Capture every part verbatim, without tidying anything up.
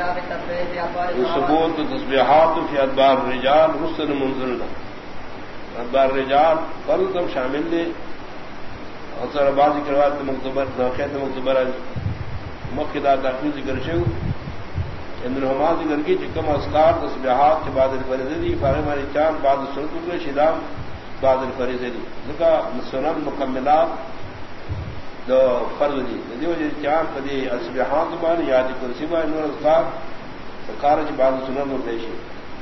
ثبوت تسبیحات فی ادبار الرجال رسل منزلنا ادبار الرجال فرض شامل دے اثر بعض روایت مقتبر خیت مقتبر مقدار تحقیق ذکر شو ان الحماد ذکر کی چکم اسکار تسبیحات کے بعد الفریضی فارغ علی چاند بعد سنت کے شدام بعد الفریضی ذکا سنن مکملات دو فرض دی دیو جی چاند پدی تسبیحات بان یاد کرسی با نور اسکار خارج بعد سنن مردیشی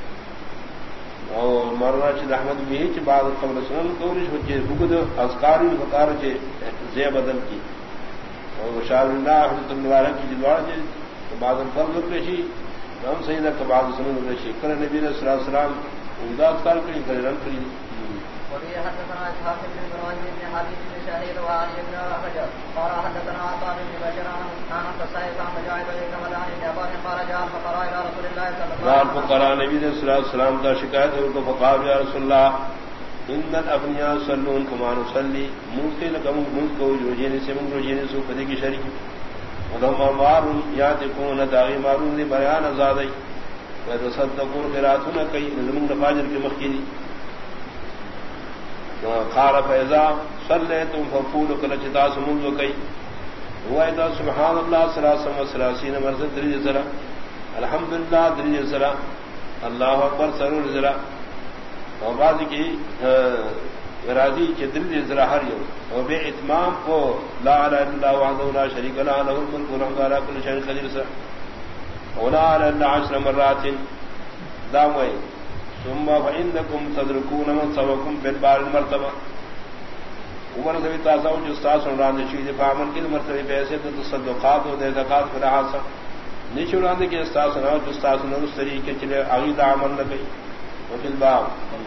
اور مولانا شیخ احمد بھی چ بعد قبل سنن کوریش وجہ بگد اسکاری فقار چ زی بدل کی اور شاہ اللہ حضرت مبارک کی دوار چ بعد فرض کرشی ہم سیدہ کے بعد سنن کرشی کرے نبی صلی اللہ علیہ وسلم امداد کر کے کرے رن کری وفي حدثنا اسحاق بن ابراهيم بن حبيب بن شهيد وعلي بن حجر قال حدثنا عطاء بن بشر عن الصائب عن مجاهد بن مدان بن عباس قال جاء الفقراء الى رسول الله صلى الله عليه وسلم الفقراء نبی صلی اللہ علیہ وسلم کا شکایت ہے تو فقال یا رسول اللہ ان الابنیاء صلون كما نصلي ممکن لكم ملك وجوجين سے من وجوجين سو پدی کی شریک ولهم اموال یاتكون داغی مارون دی بیان آزادی وتصدقون قراتون کئی نظم فاجر کے مخکی قال فاذا صليتم فقولوا كل جداس منذ كي واذا سبحان الله ثلاث وثلاثين مرة درجة زرا الحمد لله درجة زرا الله اكبر سرور زرا وبعد کی راضی کے درجة زرا ہر یوم وبے اتمام کو لا اله الا الله وحده لا شريك له له الملك وله على كل شيء قدير سر ولا اله الا عشر مرات داوي ثم فإنكم تدركون من سبقكم بالبار المرتبہ عمر سے تازہ جو استاد سنران چیز فامن کی مرتبہ پیسے تو تصدقات و زکات پر حاصل نیچے راندے کے استاد سنا جو استاد سنا اس طریقے چلے عقید عمل نہ گئی وفي الباب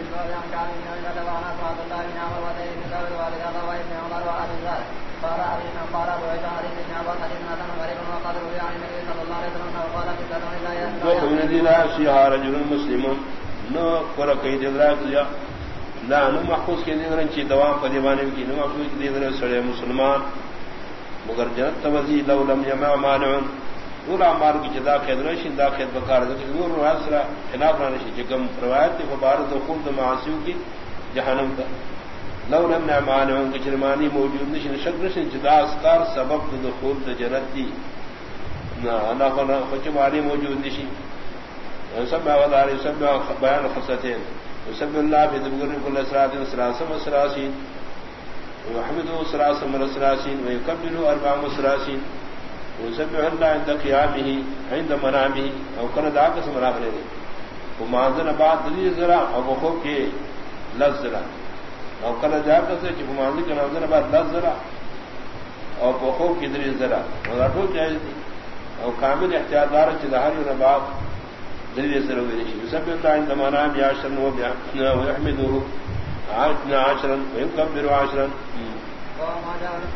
رجل مسلم نو پر کئی دلرا کیا لا نو محفوظ کے دین چی دوام پر دیوانے کی نو محفوظ کے دین سڑے مسلمان مگر جنت توزی لو لم یمع مانع پورا مار کی جدا خیدر شندا خید بکار دے نور راسرا خلاف نہ شی جگم روایت تے مبارک دخول دے معاصیوں کی جہنم کا لو لم یمع مانع کی جرمانی موجود نہیں شک نہیں جدا اسکار سبب دخول دے جنت دی نہ اللہ نے خچمانی موجود نہیں سب وادار سب بیان خصتين وسبح الله في ذكر كل صلاه ثلاثه وثلاثين ويحمده ثلاثه وثلاثين ويكبر اربع وثلاثين وسبح الله عند قيامه عند منامه او كان ذاك سمرا بنے وما ذن بعد ذي ذرا او خو کے لذرا او كان ذاك سے کہ وما ذن ذن بعد لذرا او خو کی ذری ذرا اور تو جائز او کامل احتیاط دار چ ظاہر نہ بعد ذریعے سے روے سب اللہ عند منام عشرا ويحمده عشرا ويكبر عشرا